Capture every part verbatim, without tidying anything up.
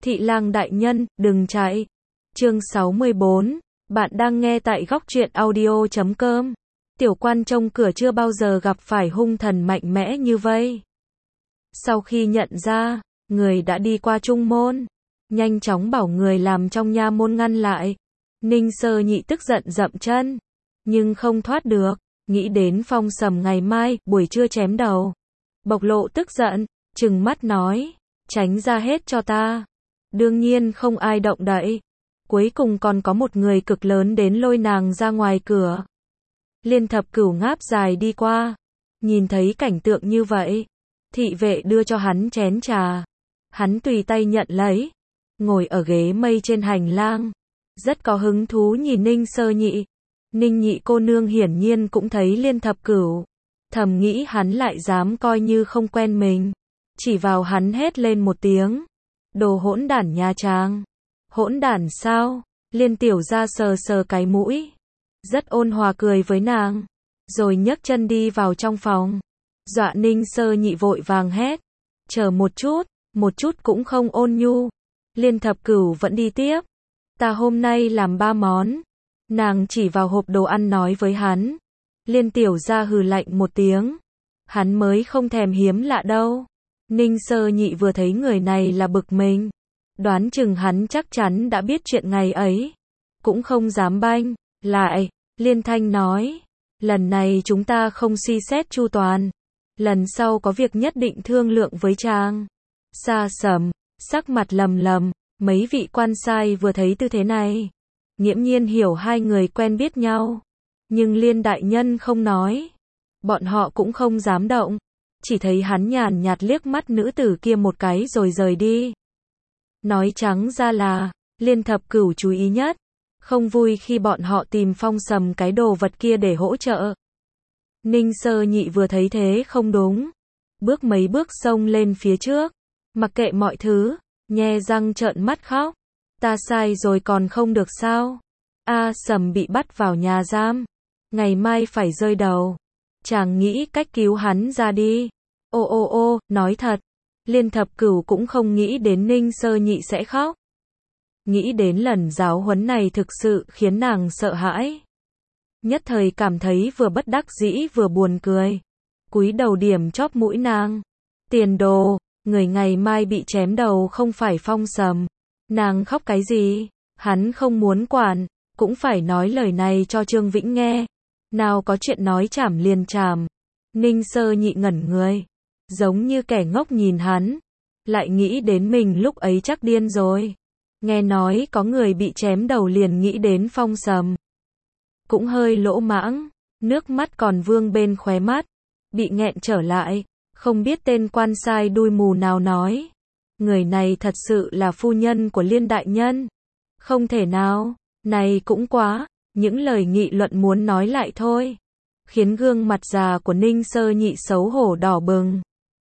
Thị lang đại nhân, đừng chạy. Chương sáu mươi bốn, bạn đang nghe tại góc truyện audio chấm com. Tiểu quan trông cửa chưa bao giờ gặp phải hung thần mạnh mẽ như vây. Sau khi nhận ra, người đã đi qua trung môn, nhanh chóng bảo người làm trong nha môn ngăn lại. Ninh Sơ Nhị tức giận dậm chân, nhưng không thoát được, nghĩ đến Phong Sầm ngày mai, buổi trưa chém đầu. Bộc lộ tức giận, trừng mắt nói, tránh ra hết cho ta. Đương nhiên không ai động đậy. Cuối cùng còn có một người cực lớn đến lôi nàng ra ngoài cửa. Liên Thập Cửu ngáp dài đi qua, nhìn thấy cảnh tượng như vậy, thị vệ đưa cho hắn chén trà. Hắn tùy tay nhận lấy, ngồi ở ghế mây trên hành lang, rất có hứng thú nhìn Ninh Sơ Nhị. Ninh Nhị cô nương hiển nhiên cũng thấy Liên Thập Cửu, thầm nghĩ hắn lại dám coi như không quen mình, chỉ vào hắn hét lên một tiếng, đồ hỗn đản nha trang. Hỗn đản sao? Liên Tiểu Gia sờ sờ cái mũi, rất ôn hòa cười với nàng, rồi nhấc chân đi vào trong phòng. Dọa Ninh Sơ Nhị vội vàng hét, chờ một chút, một chút cũng không ôn nhu. Liên Thập Cửu vẫn đi tiếp, ta hôm nay làm ba món. Nàng chỉ vào hộp đồ ăn nói với hắn. Liên Tiểu Gia hừ lạnh một tiếng, hắn mới không thèm hiếm lạ đâu. Ninh Sơ Nhị vừa thấy người này là bực mình, đoán chừng hắn chắc chắn đã biết chuyện ngày ấy, cũng không dám banh lại. Liên Thanh nói, lần này chúng ta không suy xét chu toàn, lần sau có việc nhất định thương lượng với chàng. Sa Sầm sắc mặt lầm lầm, mấy vị quan sai vừa thấy tư thế này, nghiễm nhiên hiểu hai người quen biết nhau, nhưng Liên đại nhân không nói, bọn họ cũng không dám động, chỉ thấy hắn nhàn nhạt liếc mắt nữ tử kia một cái rồi rời đi. Nói trắng ra là, Liên Thập Cửu chú ý nhất, không vui khi bọn họ tìm Phong Sầm cái đồ vật kia để hỗ trợ. Ninh Sơ Nhị vừa thấy thế không đúng, bước mấy bước xông lên phía trước, mặc kệ mọi thứ, nhe răng trợn mắt khóc, ta sai rồi còn không được sao? A Sầm bị bắt vào nhà giam, ngày mai phải rơi đầu, chàng nghĩ cách cứu hắn ra đi. Ô ô ô, nói thật, Liên Thập Cửu cũng không nghĩ đến Ninh Sơ Nhị sẽ khóc. Nghĩ đến lần giáo huấn này thực sự khiến nàng sợ hãi. Nhất thời cảm thấy vừa bất đắc dĩ vừa buồn cười. Cúi đầu điểm chóp mũi nàng. Tiền đồ, người ngày mai bị chém đầu không phải Phong Sầm. Nàng khóc cái gì? Hắn không muốn quản, cũng phải nói lời này cho Trương Vĩnh nghe. Nào có chuyện nói chảm liền chảm. Ninh Sơ Nhị ngẩn người, giống như kẻ ngốc nhìn hắn, lại nghĩ đến mình lúc ấy chắc điên rồi. Nghe nói có người bị chém đầu liền nghĩ đến Phong Sầm, cũng hơi lỗ mãng, nước mắt còn vương bên khóe mắt, bị nghẹn trở lại, không biết tên quan sai đuôi mù nào nói, người này thật sự là phu nhân của Liên đại nhân. Không thể nào, này cũng quá, những lời nghị luận muốn nói lại thôi, khiến gương mặt già của Ninh Sơ Nhị xấu hổ đỏ bừng.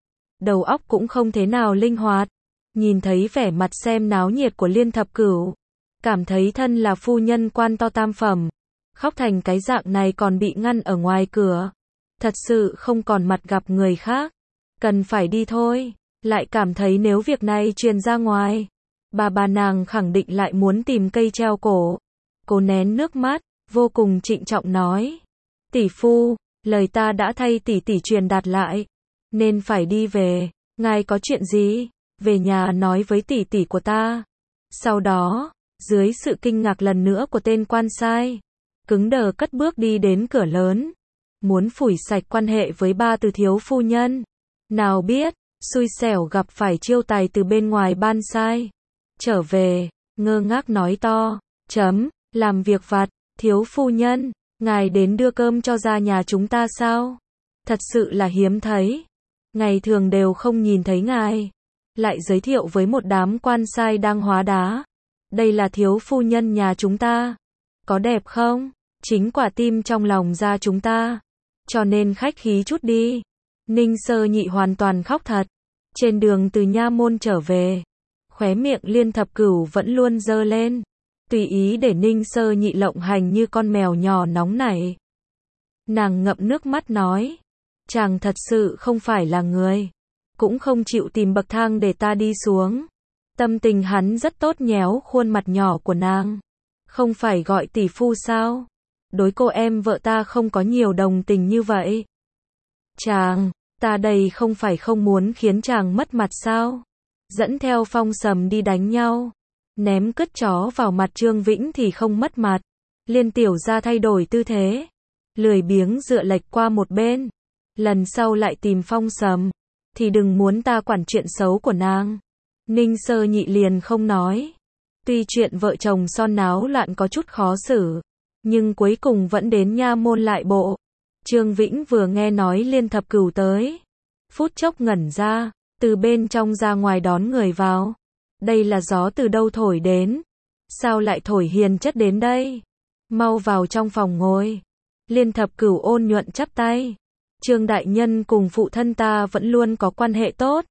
Đầu óc cũng không thế nào linh hoạt, nhìn thấy vẻ mặt xem náo nhiệt của Liên Thập Cửu, cảm thấy thân là phu nhân quan to tam phẩm, khóc thành cái dạng này còn bị ngăn ở ngoài cửa, thật sự không còn mặt gặp người khác, cần phải đi thôi, lại cảm thấy nếu việc này truyền ra ngoài, bà bà nàng khẳng định lại muốn tìm cây treo cổ. Cô nén nước mắt, vô cùng trịnh trọng nói, tỷ phu, lời ta đã thay tỷ tỷ truyền đạt lại, nên phải đi về, ngài có chuyện gì, về nhà nói với tỷ tỷ của ta. Sau đó, dưới sự kinh ngạc lần nữa của tên quan sai, cứng đờ cất bước đi đến cửa lớn, muốn phủi sạch quan hệ với ba từ thiếu phu nhân. Nào biết, xui xẻo gặp phải chiêu tài từ bên ngoài ban sai. Trở về, ngơ ngác nói to, chấm, làm việc vặt, thiếu phu nhân, ngài đến đưa cơm cho ra nhà chúng ta sao? Thật sự là hiếm thấy, ngày thường đều không nhìn thấy ngài. Lại giới thiệu với một đám quan sai đang hóa đá. Đây là thiếu phu nhân nhà chúng ta. Có đẹp không? Chính quả tim trong lòng ra chúng ta. Cho nên khách khí chút đi. Ninh Sơ Nhị hoàn toàn khóc thật. Trên đường từ nha môn trở về, khóe miệng Liên Thập Cửu vẫn luôn giơ lên, tùy ý để Ninh Sơ Nhị lộng hành như con mèo nhỏ nóng nảy. Nàng ngậm nước mắt nói, chàng thật sự không phải là người, cũng không chịu tìm bậc thang để ta đi xuống. Tâm tình hắn rất tốt, nhéo khuôn mặt nhỏ của nàng. Không phải gọi tỷ phu sao? Đối cô em vợ ta không có nhiều đồng tình như vậy. Chàng, ta đây không phải không muốn khiến chàng mất mặt sao? Dẫn theo Phong Sầm đi đánh nhau. Ném cứt chó vào mặt Trương Vĩnh thì không mất mặt. Liên Tiểu Gia thay đổi tư thế. Lười biếng dựa lệch qua một bên. Lần sau lại tìm Phong Sầm. Thì đừng muốn ta quản chuyện xấu của nàng. Ninh Sơ Nhị liền không nói. Tuy chuyện vợ chồng son náo loạn có chút khó xử. Nhưng cuối cùng vẫn đến nha môn lại bộ. Trương Vĩnh vừa nghe nói Liên Thập Cửu tới. Phút chốc ngẩn ra. Từ bên trong ra ngoài đón người vào. Đây là gió từ đâu thổi đến? Sao lại thổi Hiền Chất đến đây? Mau vào trong phòng ngồi. Liên Thập Cửu ôn nhuận chắp tay. Trương đại nhân cùng phụ thân ta vẫn luôn có quan hệ tốt.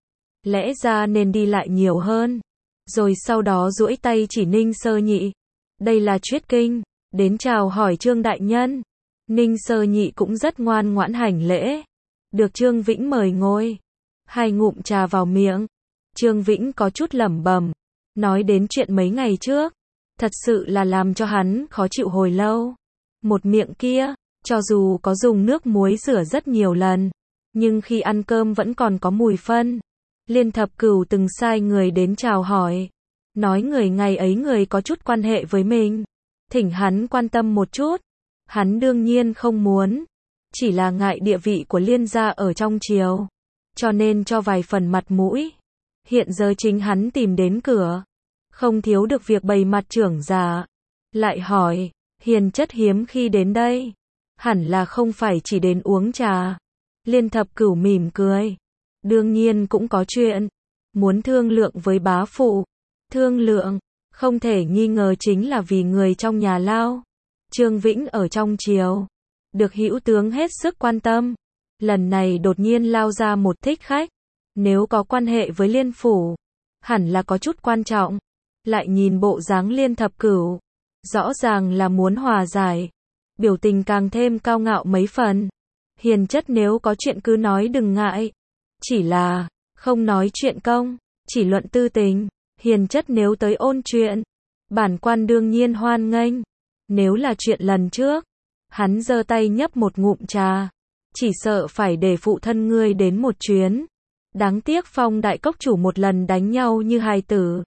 Lẽ ra nên đi lại nhiều hơn. Rồi sau đó duỗi tay chỉ Ninh Sơ Nhị. Đây là Chuyết Kinh. Đến chào hỏi Trương đại nhân. Ninh Sơ Nhị cũng rất ngoan ngoãn hành lễ. Được Trương Vĩnh mời ngồi. Hai ngụm trà vào miệng. Trương Vĩnh có chút lẩm bẩm. Nói đến chuyện mấy ngày trước. Thật sự là làm cho hắn khó chịu hồi lâu. Một miệng kia, cho dù có dùng nước muối rửa rất nhiều lần. Nhưng khi ăn cơm vẫn còn có mùi phân. Liên Thập Cửu từng sai người đến chào hỏi. Nói người ngày ấy người có chút quan hệ với mình. Thỉnh hắn quan tâm một chút. Hắn đương nhiên không muốn. Chỉ là ngại địa vị của Liên gia ở trong triều. Cho nên cho vài phần mặt mũi. Hiện giờ chính hắn tìm đến cửa. Không thiếu được việc bày mặt trưởng giả. Lại hỏi, Hiền Chất hiếm khi đến đây. Hẳn là không phải chỉ đến uống trà. Liên Thập Cửu mỉm cười. Đương nhiên cũng có chuyện. Muốn thương lượng với bá phụ. Thương lượng, không thể nghi ngờ chính là vì người trong nhà lao. Trương Vĩnh ở trong triều. Được hữu tướng hết sức quan tâm. Lần này đột nhiên lao ra một thích khách. Nếu có quan hệ với Liên phủ. Hẳn là có chút quan trọng. Lại nhìn bộ dáng Liên Thập Cửu. Rõ ràng là muốn hòa giải. Biểu tình càng thêm cao ngạo mấy phần. Hiền Chất nếu có chuyện cứ nói đừng ngại. Chỉ là, không nói chuyện công. Chỉ luận tư tình. Hiền Chất nếu tới ôn chuyện. Bản quan đương nhiên hoan nghênh. Nếu là chuyện lần trước. Hắn giơ tay nhấp một ngụm trà. Chỉ sợ phải để phụ thân ngươi đến một chuyến. Đáng tiếc Phong đại cốc chủ một lần đánh nhau như hài tử.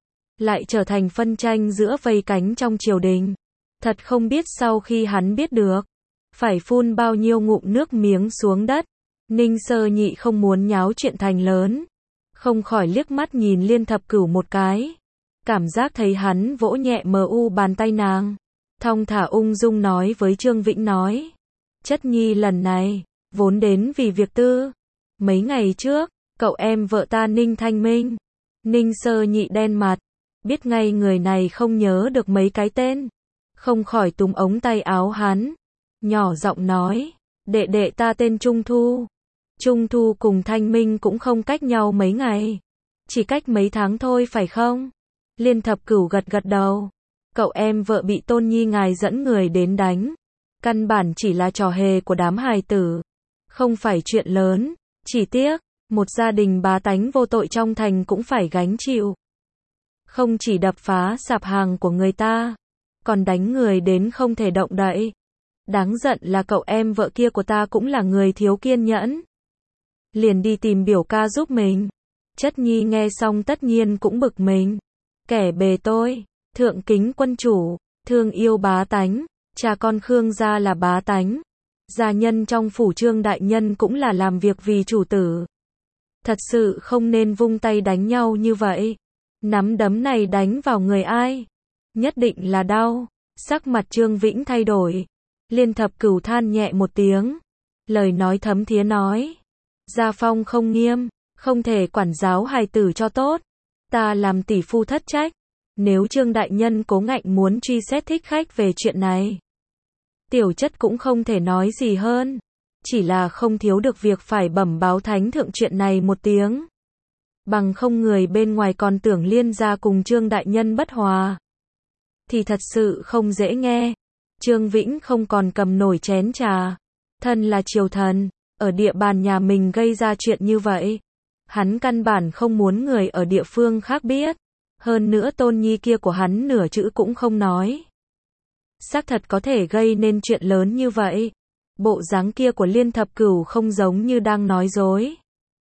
Lại trở thành phân tranh giữa vây cánh trong triều đình. Thật không biết sau khi hắn biết được. Phải phun bao nhiêu ngụm nước miếng xuống đất. Ninh Sơ Nhị không muốn nháo chuyện thành lớn. Không khỏi liếc mắt nhìn Liên Thập Cửu một cái. Cảm giác thấy hắn vỗ nhẹ mờ u bàn tay nàng. Thong thả ung dung nói với Trương Vĩnh nói. Chất nhi lần này, vốn đến vì việc tư. Mấy ngày trước, cậu em vợ ta Ninh Thanh Minh. Ninh Sơ Nhị đen mặt. Biết ngay người này không nhớ được mấy cái tên. Không khỏi túm ống tay áo hắn. Nhỏ giọng nói. Đệ đệ ta tên Trung Thu. Trung Thu cùng Thanh Minh cũng không cách nhau mấy ngày. Chỉ cách mấy tháng thôi phải không? Liên Thập Cửu gật gật đầu. Cậu em vợ bị Tôn Nhi ngài dẫn người đến đánh. Căn bản chỉ là trò hề của đám hài tử. Không phải chuyện lớn. Chỉ tiếc, một gia đình bá tánh vô tội trong thành cũng phải gánh chịu. Không chỉ đập phá sạp hàng của người ta. Còn đánh người đến không thể động đậy. Đáng giận là cậu em vợ kia của ta cũng là người thiếu kiên nhẫn. Liền đi tìm biểu ca giúp mình. Chất nhi nghe xong tất nhiên cũng bực mình. Kẻ bề tôi, thượng kính quân chủ, thương yêu bá tánh, cha con Khương gia là bá tánh. Gia nhân trong phủ Trương đại nhân cũng là làm việc vì chủ tử. Thật sự không nên vung tay đánh nhau như vậy. Nắm đấm này đánh vào người ai? Nhất định là đau. Sắc mặt Trương Vĩnh thay đổi. Liên Thập Cửu than nhẹ một tiếng. Lời nói thấm thía nói. Gia phong không nghiêm, không thể quản giáo hài tử cho tốt. Ta làm tỷ phu thất trách. Nếu Trương đại nhân cố ngạnh muốn truy xét thích khách về chuyện này. Tiểu Chất cũng không thể nói gì hơn. Chỉ là không thiếu được việc phải bẩm báo thánh thượng chuyện này một tiếng. Bằng không người bên ngoài còn tưởng Liên gia cùng Trương đại nhân bất hòa. Thì thật sự không dễ nghe. Trương Vĩnh không còn cầm nổi chén trà. Thân là triều thần, ở địa bàn nhà mình gây ra chuyện như vậy. Hắn căn bản không muốn người ở địa phương khác biết. Hơn nữa Tôn Nhi kia của hắn nửa chữ cũng không nói. Xác thật có thể gây nên chuyện lớn như vậy. Bộ dáng kia của Liên Thập Cửu không giống như đang nói dối.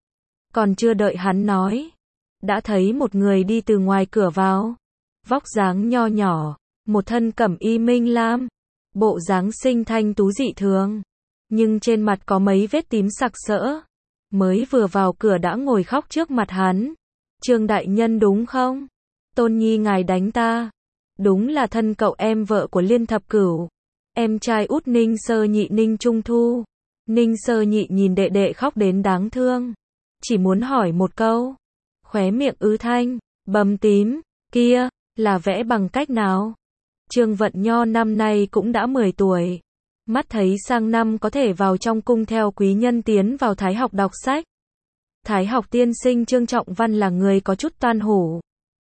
Còn chưa đợi hắn nói, đã thấy một người đi từ ngoài cửa vào. Vóc dáng nho nhỏ, một thân cẩm y minh lam, bộ dáng xinh thanh tú dị thường, nhưng trên mặt có mấy vết tím sặc sỡ. Mới vừa vào cửa đã ngồi khóc trước mặt hắn. Trương đại nhân đúng không? Tôn Nhi ngài đánh ta. Đúng là thân cậu em vợ của Liên Thập Cửu. Em trai út Ninh Sơ Nhị Ninh Trung Thu. Ninh Sơ Nhị nhìn đệ đệ khóc đến đáng thương. Chỉ muốn hỏi một câu. Khóe miệng ứ thanh, bầm tím, kia, là vẽ bằng cách nào? Trương Vận Nho năm nay cũng đã mười tuổi. Mắt thấy sang năm có thể vào trong cung theo quý nhân tiến vào Thái học đọc sách. Thái học tiên sinh Trương Trọng Văn là người có chút toan hổ.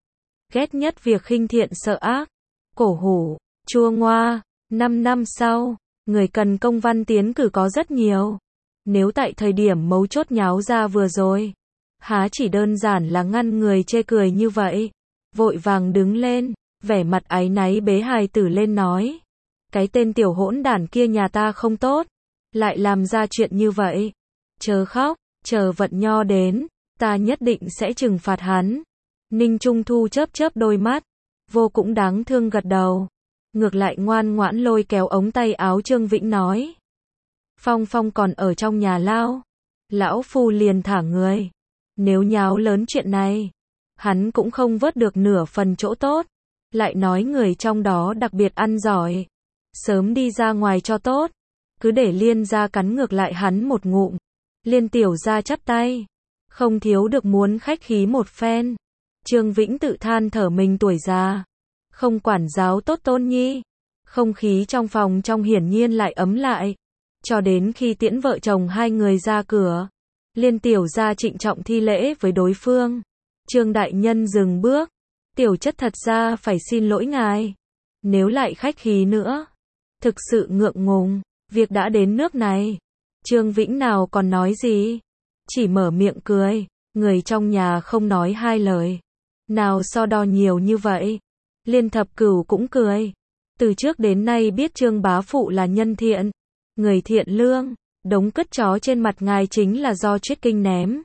Ghét nhất việc khinh thiện sợ ác. Cổ hủ, chua ngoa. Năm năm sau, người cần công văn tiến cử có rất nhiều. Nếu tại thời điểm mấu chốt nháo ra vừa rồi, há chỉ đơn giản là ngăn người chê cười như vậy. Vội vàng đứng lên, vẻ mặt áy náy bế hài tử lên nói. Cái tên tiểu hỗn đản kia nhà ta không tốt, lại làm ra chuyện như vậy. Chớ khóc, chờ Vận Nho đến, ta nhất định sẽ trừng phạt hắn. Ninh Trung Thu chớp chớp đôi mắt, vô cũng đáng thương gật đầu. Ngược lại ngoan ngoãn lôi kéo ống tay áo Trương Vĩnh nói. Phong Phong còn ở trong nhà lao. Lão phu liền thả người. Nếu nháo lớn chuyện này, hắn cũng không vớt được nửa phần chỗ tốt. Lại nói người trong đó đặc biệt ăn giỏi. Sớm đi ra ngoài cho tốt. Cứ để Liên gia cắn ngược lại hắn một ngụm. Liên tiểu gia chắp tay. Không thiếu được muốn khách khí một phen. Trương Vĩnh tự than thở mình tuổi già. Không quản giáo tốt Tôn Nhi. Không khí trong phòng trong hiển nhiên lại ấm lại. Cho đến khi tiễn vợ chồng hai người ra cửa. Liên tiểu gia trịnh trọng thi lễ với đối phương. Trương đại nhân dừng bước. Tiểu chất thật ra phải xin lỗi ngài. Nếu lại khách khí nữa, thực sự ngượng ngùng. Việc đã đến nước này. Trương Vĩnh nào còn nói gì. Chỉ mở miệng cười. Người trong nhà không nói hai lời. Nào so đo nhiều như vậy. Liên Thập Cửu cũng cười. Từ trước đến nay biết Trương bá phụ là nhân thiện. Người thiện lương. Đống cất chó trên mặt ngài chính là do Triết Kinh ném.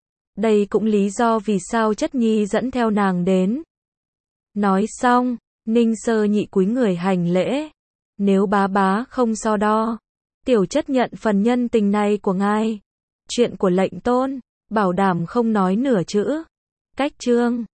Đây cũng lý do vì sao Chất Nhi dẫn theo nàng đến. Nói xong, Ninh Sơ Nhị cúi người hành lễ. Nếu bá bá không so đo, tiểu chất nhận phần nhân tình này của ngài. Chuyện của lệnh tôn, bảo đảm không nói nửa chữ. Cách chương